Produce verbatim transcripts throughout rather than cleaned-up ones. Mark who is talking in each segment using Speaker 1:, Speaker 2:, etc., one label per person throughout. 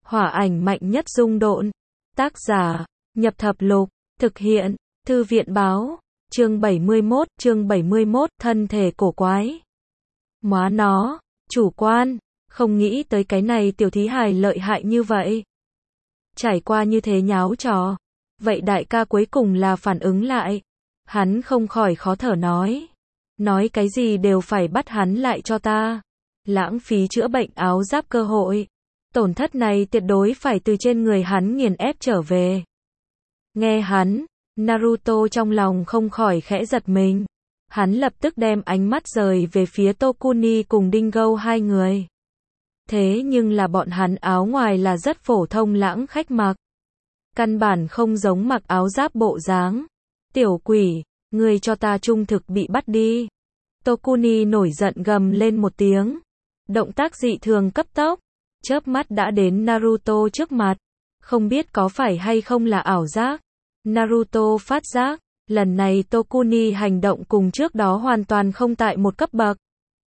Speaker 1: Hỏa ảnh mạnh nhất dung độn. Tác giả, Nhập Thập Lục, thực hiện, Thư viện báo, chương bảy mươi mốt, chương bảy mươi mốt, thân thể cổ quái. Móa nó, chủ quan, không nghĩ tới cái này tiểu thí hài lợi hại như vậy. Trải qua như thế nháo trò. Vậy đại ca cuối cùng là phản ứng lại. Hắn không khỏi khó thở nói. Nói cái gì đều phải bắt hắn lại cho ta. Lãng phí chữa bệnh áo giáp cơ hội. Tổn thất này tuyệt đối phải từ trên người hắn nghiền ép trở về. Nghe hắn, Naruto trong lòng không khỏi khẽ giật mình. Hắn lập tức đem ánh mắt rời về phía Tokuni cùng Dingo hai người. Thế nhưng là bọn hắn áo ngoài là rất phổ thông lãng khách mặc. Căn bản không giống mặc áo giáp bộ dáng. Tiểu quỷ, ngươi cho ta trung thực bị bắt đi. Tokuni nổi giận gầm lên một tiếng. Động tác dị thường cấp tốc. Chớp mắt đã đến Naruto trước mặt. Không biết có phải hay không là ảo giác. Naruto phát giác. Lần này Tokuni hành động cùng trước đó hoàn toàn không tại một cấp bậc.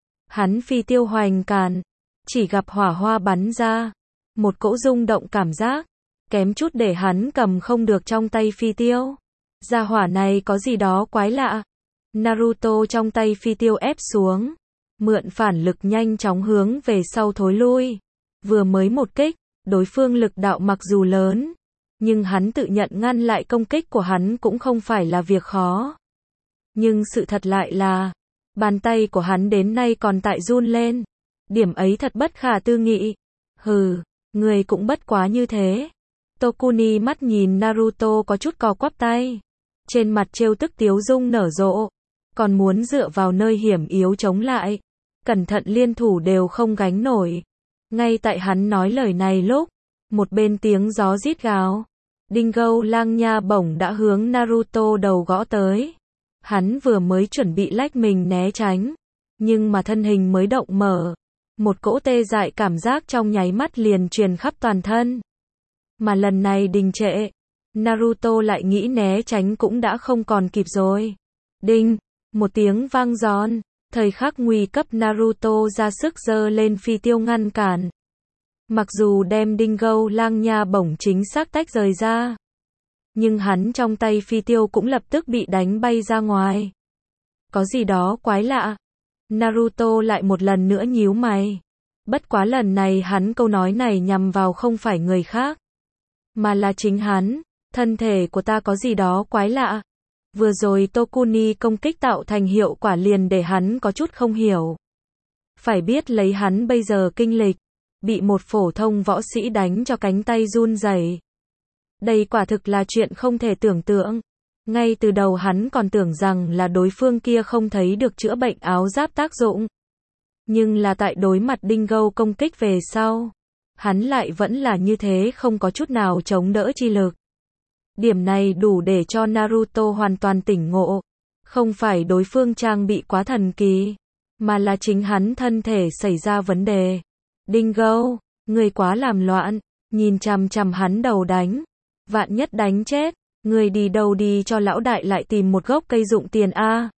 Speaker 1: Hắn phi tiêu hoành càn. Chỉ gặp hỏa hoa bắn ra. Một cỗ rung động cảm giác. Kém chút để hắn cầm không được trong tay phi tiêu. Gia hỏa này có gì đó quái lạ. Naruto trong tay phi tiêu ép xuống. Mượn phản lực nhanh chóng hướng về sau thối lui. Vừa mới một kích, đối phương lực đạo mặc dù lớn. Nhưng hắn tự nhận ngăn lại công kích của hắn cũng không phải là việc khó. Nhưng sự thật lại là, bàn tay của hắn đến nay còn tại run lên. Điểm ấy thật bất khả tư nghị. Hừ, người cũng bất quá như thế. Tokuni mắt nhìn Naruto có chút cò quắp tay. Trên mặt trêu tức tiếu dung nở rộ. Còn muốn dựa vào nơi hiểm yếu chống lại. Cẩn thận liên thủ đều không gánh nổi. Ngay tại hắn nói lời này lúc, một bên tiếng gió rít gào. Dingo lang nha bổng đã hướng Naruto đầu gõ tới. Hắn vừa mới chuẩn bị lách mình né tránh. Nhưng mà thân hình mới động mở. Một cỗ tê dại cảm giác trong nháy mắt liền truyền khắp toàn thân. Mà lần này đình trệ. Naruto lại nghĩ né tránh cũng đã không còn kịp rồi. Đinh, một tiếng vang giòn. Thời khắc nguy cấp Naruto ra sức giơ lên phi tiêu ngăn cản. Mặc dù đem Dingo lang nha bổng chính xác tách rời ra. Nhưng hắn trong tay phi tiêu cũng lập tức bị đánh bay ra ngoài. Có gì đó quái lạ. Naruto lại một lần nữa nhíu mày. Bất quá lần này hắn câu nói này nhằm vào không phải người khác. Mà là chính hắn. Thân thể của ta có gì đó quái lạ. Vừa rồi Tokuni công kích tạo thành hiệu quả liền để hắn có chút không hiểu. Phải biết lấy hắn bây giờ kinh lịch. Bị một phổ thông võ sĩ đánh cho cánh tay run rẩy. Đây quả thực là chuyện không thể tưởng tượng. Ngay từ đầu hắn còn tưởng rằng là đối phương kia không thấy được chữa bệnh áo giáp tác dụng. Nhưng là tại đối mặt Dingo công kích về sau. Hắn lại vẫn là như thế không có chút nào chống đỡ chi lực. Điểm này đủ để cho Naruto hoàn toàn tỉnh ngộ. Không phải đối phương trang bị quá thần kỳ. Mà là chính hắn thân thể xảy ra vấn đề. Dingo, người quá làm loạn. Nhìn chằm chằm hắn đầu đánh. Vạn nhất đánh chết. Người đi đâu đi cho lão đại lại tìm một gốc cây dụng tiền a.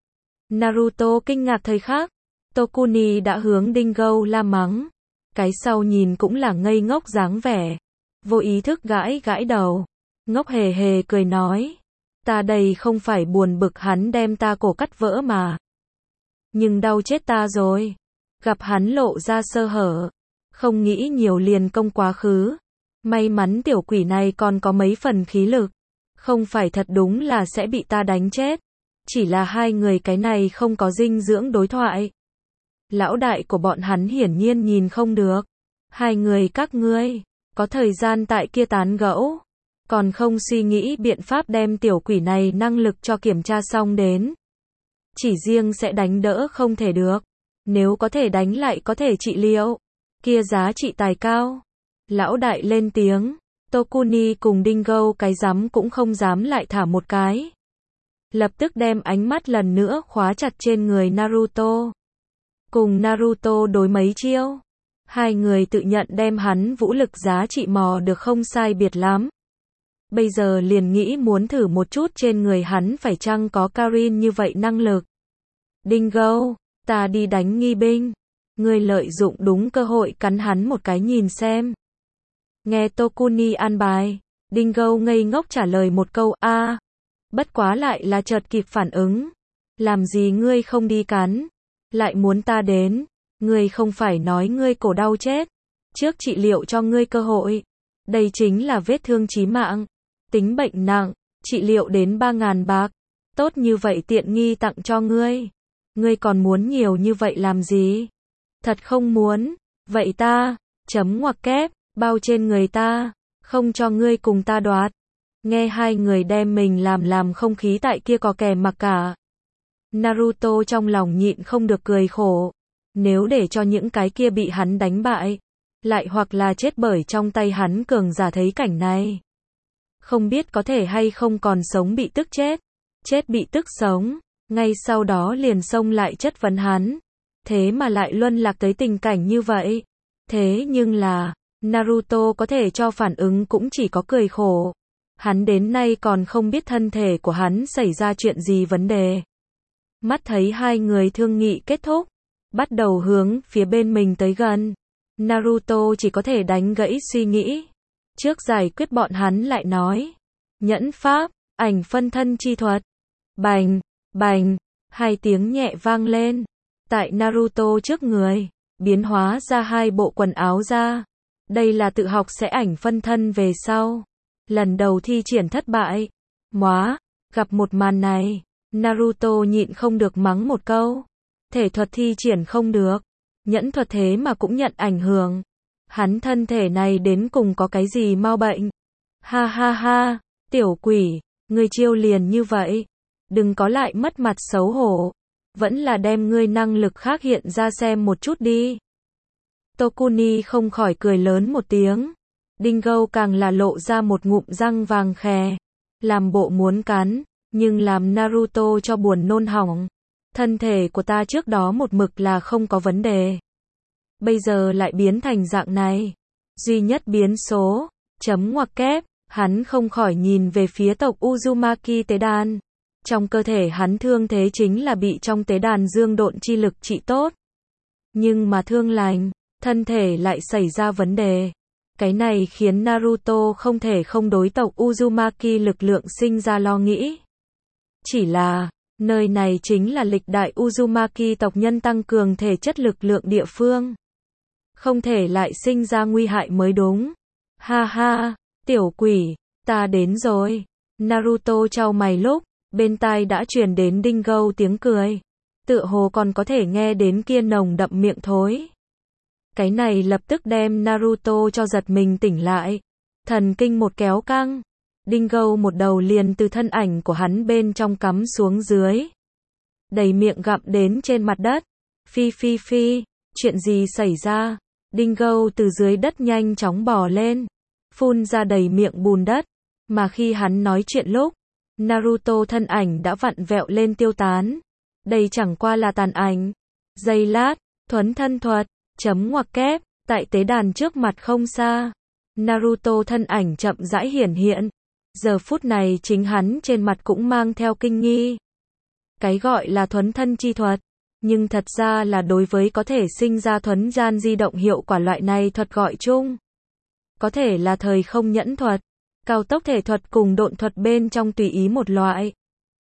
Speaker 1: Naruto kinh ngạc thời khắc. Tokuni đã hướng Dingo la mắng. Cái sau nhìn cũng là ngây ngốc dáng vẻ. Vô ý thức gãi gãi đầu. Ngốc hề hề cười nói. Ta đây không phải buồn bực hắn đem ta cổ cắt vỡ mà. Nhưng đau chết ta rồi. Gặp hắn lộ ra sơ hở. Không nghĩ nhiều liền công quá khứ. May mắn tiểu quỷ này còn có mấy phần khí lực. Không phải thật đúng là sẽ bị ta đánh chết. Chỉ là hai người cái này không có dinh dưỡng đối thoại. Lão đại của bọn hắn hiển nhiên nhìn không được. Hai người các ngươi. Có thời gian tại kia tán gẫu. Còn không suy nghĩ biện pháp đem tiểu quỷ này năng lực cho kiểm tra xong đến. Chỉ riêng sẽ đánh đỡ không thể được. Nếu có thể đánh lại có thể trị liệu. Kia giá trị tài cao. Lão đại lên tiếng. Tokuni cùng Dingo cái rắm cũng không dám lại thả một cái. Lập tức đem ánh mắt lần nữa khóa chặt trên người Naruto. Cùng Naruto đối mấy chiêu. Hai người tự nhận đem hắn vũ lực giá trị mò được không sai biệt lắm. Bây giờ liền nghĩ muốn thử một chút trên người hắn phải chăng có Karin như vậy năng lực. Dingo, ta đi đánh nghi binh. Ngươi lợi dụng đúng cơ hội cắn hắn một cái nhìn xem. Nghe Tokuni an bài, Dingo ngây ngốc trả lời một câu a, bất quá lại là chợt kịp phản ứng. Làm gì ngươi không đi cắn, lại muốn ta đến, ngươi không phải nói ngươi cổ đau chết, trước trị liệu cho ngươi cơ hội. Đây chính là vết thương chí mạng, tính bệnh nặng, trị liệu đến ba ngàn bạc, tốt như vậy tiện nghi tặng cho ngươi. Ngươi còn muốn nhiều như vậy làm gì? Thật không muốn, vậy ta, chấm ngoặc kép, bao trên người ta, không cho ngươi cùng ta đoạt. Nghe hai người đem mình làm làm không khí tại kia có kè mặc cả. Naruto trong lòng nhịn không được cười khổ. Nếu để cho những cái kia bị hắn đánh bại, lại hoặc là chết bởi trong tay hắn cường giả thấy cảnh này, không biết có thể hay không còn sống bị tức chết, chết bị tức sống, ngay sau đó liền xông lại chất vấn hắn. Thế mà lại luân lạc tới tình cảnh như vậy. Thế nhưng là, Naruto có thể cho phản ứng cũng chỉ có cười khổ. Hắn đến nay còn không biết thân thể của hắn xảy ra chuyện gì vấn đề. Mắt thấy hai người thương nghị kết thúc, bắt đầu hướng phía bên mình tới gần. Naruto chỉ có thể đánh gãy suy nghĩ. Trước giải quyết bọn hắn lại nói. Nhẫn pháp, ảnh phân thân chi thuật. Bành, bành, hai tiếng nhẹ vang lên. Tại Naruto trước người, biến hóa ra hai bộ quần áo ra. Đây là tự học sẽ ảnh phân thân về sau. Lần đầu thi triển thất bại. Móa, gặp một màn này, Naruto nhịn không được mắng một câu. Thể thuật thi triển không được. Nhẫn thuật thế mà cũng nhận ảnh hưởng. Hắn thân thể này đến cùng có cái gì mau bệnh. Ha ha ha, tiểu quỷ, ngươi chiêu liền như vậy. Đừng có lại mất mặt xấu hổ. Vẫn là đem ngươi năng lực khác hiện ra xem một chút đi. Tokuni không khỏi cười lớn một tiếng. Dingo càng là lộ ra một ngụm răng vàng khè. Làm bộ muốn cắn, nhưng làm Naruto cho buồn nôn hỏng. Thân thể của ta trước đó một mực là không có vấn đề. Bây giờ lại biến thành dạng này. Duy nhất biến số, chấm ngoặc kép, hắn không khỏi nhìn về phía tộc Uzumaki tế đàn. Trong cơ thể hắn thương thế chính là bị trong tế đàn dương độn chi lực trị tốt. Nhưng mà thương lành, thân thể lại xảy ra vấn đề. Cái này khiến Naruto không thể không đối tộc Uzumaki lực lượng sinh ra lo nghĩ. Chỉ là, nơi này chính là lịch đại Uzumaki tộc nhân tăng cường thể chất lực lượng địa phương. Không thể lại sinh ra nguy hại mới đúng. Ha ha, tiểu quỷ, ta đến rồi. Naruto chau mày lúc, bên tai đã truyền đến Dingo tiếng cười. Tựa hồ còn có thể nghe đến kia nồng đậm miệng thối. Cái này lập tức đem Naruto cho giật mình tỉnh lại. Thần kinh một kéo căng. Dingo một đầu liền từ thân ảnh của hắn bên trong cắm xuống dưới. Đầy miệng gặm đến trên mặt đất. Phi phi phi, chuyện gì xảy ra? Dingo từ dưới đất nhanh chóng bò lên. Phun ra đầy miệng bùn đất. Mà khi hắn nói chuyện lúc, Naruto thân ảnh đã vặn vẹo lên tiêu tán. Đây chẳng qua là tàn ảnh. Giây lát, thuấn thân thuật, chấm ngoặc kép, tại tế đàn trước mặt không xa. Naruto thân ảnh chậm rãi hiển hiện. Giờ phút này chính hắn trên mặt cũng mang theo kinh nghi. Cái gọi là thuấn thân chi thuật, nhưng thật ra là đối với có thể sinh ra thuấn gian di động hiệu quả loại này thuật gọi chung. Có thể là thời không nhẫn thuật, cao tốc thể thuật cùng độn thuật bên trong tùy ý một loại.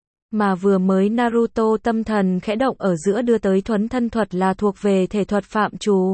Speaker 1: Mà vừa mới Naruto tâm thần khẽ động ở giữa đưa tới thuấn thân thuật là thuộc về thể thuật phạm trù.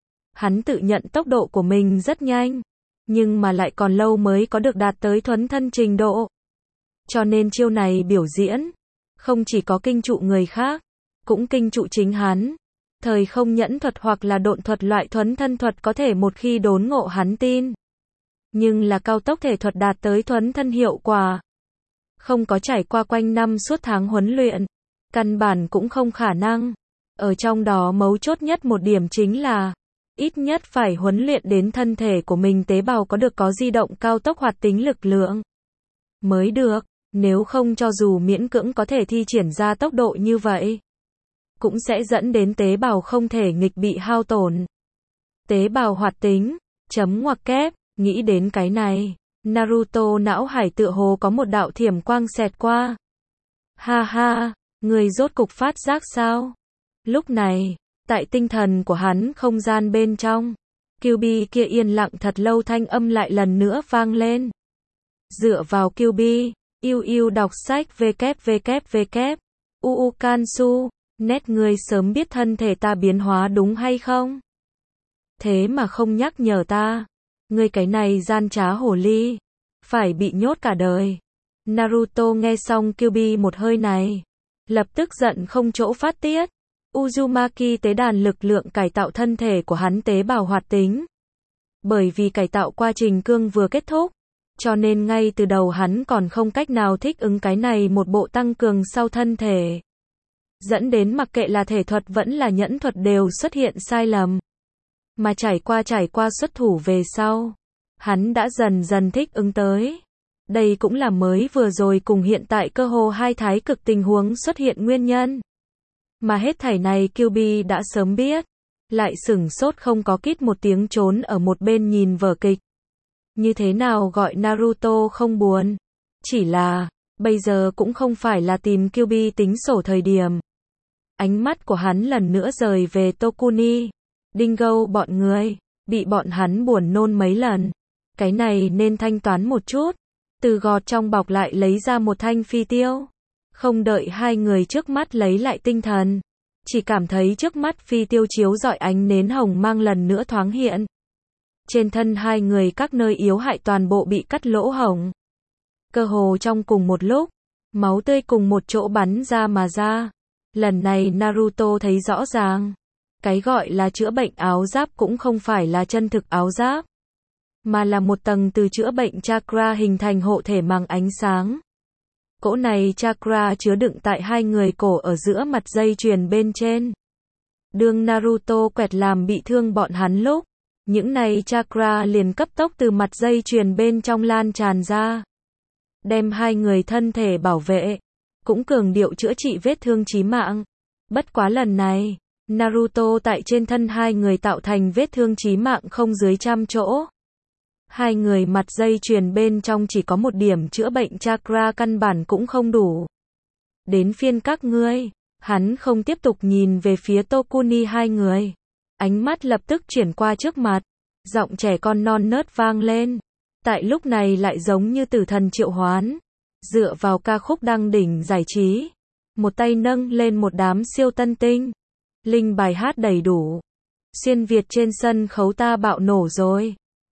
Speaker 1: Hắn tự nhận tốc độ của mình rất nhanh, nhưng mà lại còn lâu mới có được đạt tới thuấn thân trình độ. Cho nên chiêu này biểu diễn, không chỉ có kinh trụ người khác, cũng kinh trụ chính hắn. Thời không nhẫn thuật hoặc là độn thuật loại thuấn thân thuật có thể một khi đốn ngộ hắn tin. Nhưng là cao tốc thể thuật đạt tới thuấn thân hiệu quả. Không có trải qua quanh năm suốt tháng huấn luyện, căn bản cũng không khả năng. Ở trong đó mấu chốt nhất một điểm chính là, ít nhất phải huấn luyện đến thân thể của mình tế bào có được có di động cao tốc hoạt tính lực lượng. Mới được, nếu không cho dù miễn cưỡng có thể thi triển ra tốc độ như vậy, cũng sẽ dẫn đến tế bào không thể nghịch bị hao tổn. Tế bào hoạt tính, chấm ngoặc kép, nghĩ đến cái này. Naruto não hải tựa hồ có một đạo thiểm quang xẹt qua. Ha ha, người rốt cục phát giác sao? Lúc này, tại tinh thần của hắn không gian bên trong, kiu bi kia yên lặng thật lâu, thanh âm lại lần nữa vang lên. Dựa vào kiu bi, yêu yêu đọc sách www. uu Kansu, net ngươi sớm biết thân thể ta biến hóa đúng hay không? Thế mà không nhắc nhở ta. Ngươi cái này gian trá hồ ly. Phải bị nhốt cả đời. Naruto nghe xong kiu bi một hơi này. Lập tức giận không chỗ phát tiết. Uzumaki tế đàn lực lượng cải tạo thân thể của hắn tế bào hoạt tính. Bởi vì cải tạo quá trình cương vừa kết thúc, cho nên ngay từ đầu hắn còn không cách nào thích ứng cái này một bộ tăng cường sau thân thể. Dẫn đến mặc kệ là thể thuật vẫn là nhẫn thuật đều xuất hiện sai lầm. Mà trải qua trải qua xuất thủ về sau, hắn đã dần dần thích ứng tới. Đây cũng là mới vừa rồi cùng hiện tại cơ hồ hai thái cực tình huống xuất hiện nguyên nhân. Mà hết thảy này kiu bi đã sớm biết. Lại sửng sốt không có kít một tiếng trốn ở một bên nhìn vở kịch. Như thế nào gọi Naruto không buồn. Chỉ là, bây giờ cũng không phải là tìm kiu bi tính sổ thời điểm. Ánh mắt của hắn lần nữa rời về Tokuni. Dingo bọn người, bị bọn hắn buồn nôn mấy lần. Cái này nên thanh toán một chút. Từ gọt trong bọc lại lấy ra một thanh phi tiêu. Không đợi hai người trước mắt lấy lại tinh thần. Chỉ cảm thấy trước mắt phi tiêu chiếu rọi ánh nến hồng mang lần nữa thoáng hiện. Trên thân hai người các nơi yếu hại toàn bộ bị cắt lỗ hổng. Cơ hồ trong cùng một lúc, máu tươi cùng một chỗ bắn ra mà ra. Lần này Naruto thấy rõ ràng. Cái gọi là chữa bệnh áo giáp cũng không phải là chân thực áo giáp. Mà là một tầng từ chữa bệnh chakra hình thành hộ thể màng ánh sáng. Cỗ này chakra chứa đựng tại hai người cổ ở giữa mặt dây chuyền bên trên. Đường Naruto quẹt làm bị thương bọn hắn lúc, những này chakra liền cấp tốc từ mặt dây chuyền bên trong lan tràn ra. Đem hai người thân thể bảo vệ, cũng cường điệu chữa trị vết thương chí mạng. Bất quá lần này, Naruto tại trên thân hai người tạo thành vết thương chí mạng không dưới trăm chỗ. Hai người mặt dây chuyền bên trong chỉ có một điểm chữa bệnh chakra căn bản cũng không đủ. Đến phiên các ngươi, hắn không tiếp tục nhìn về phía Tokuni hai người. Ánh mắt lập tức chuyển qua trước mặt, giọng trẻ con non nớt vang lên. Tại lúc này lại giống như tử thần triệu hoán. Dựa vào ca khúc đăng đỉnh giải trí. Một tay nâng lên một đám siêu tân tinh. Linh bài hát đầy đủ. Xuyên Việt trên sân khấu ta bạo nổ rồi.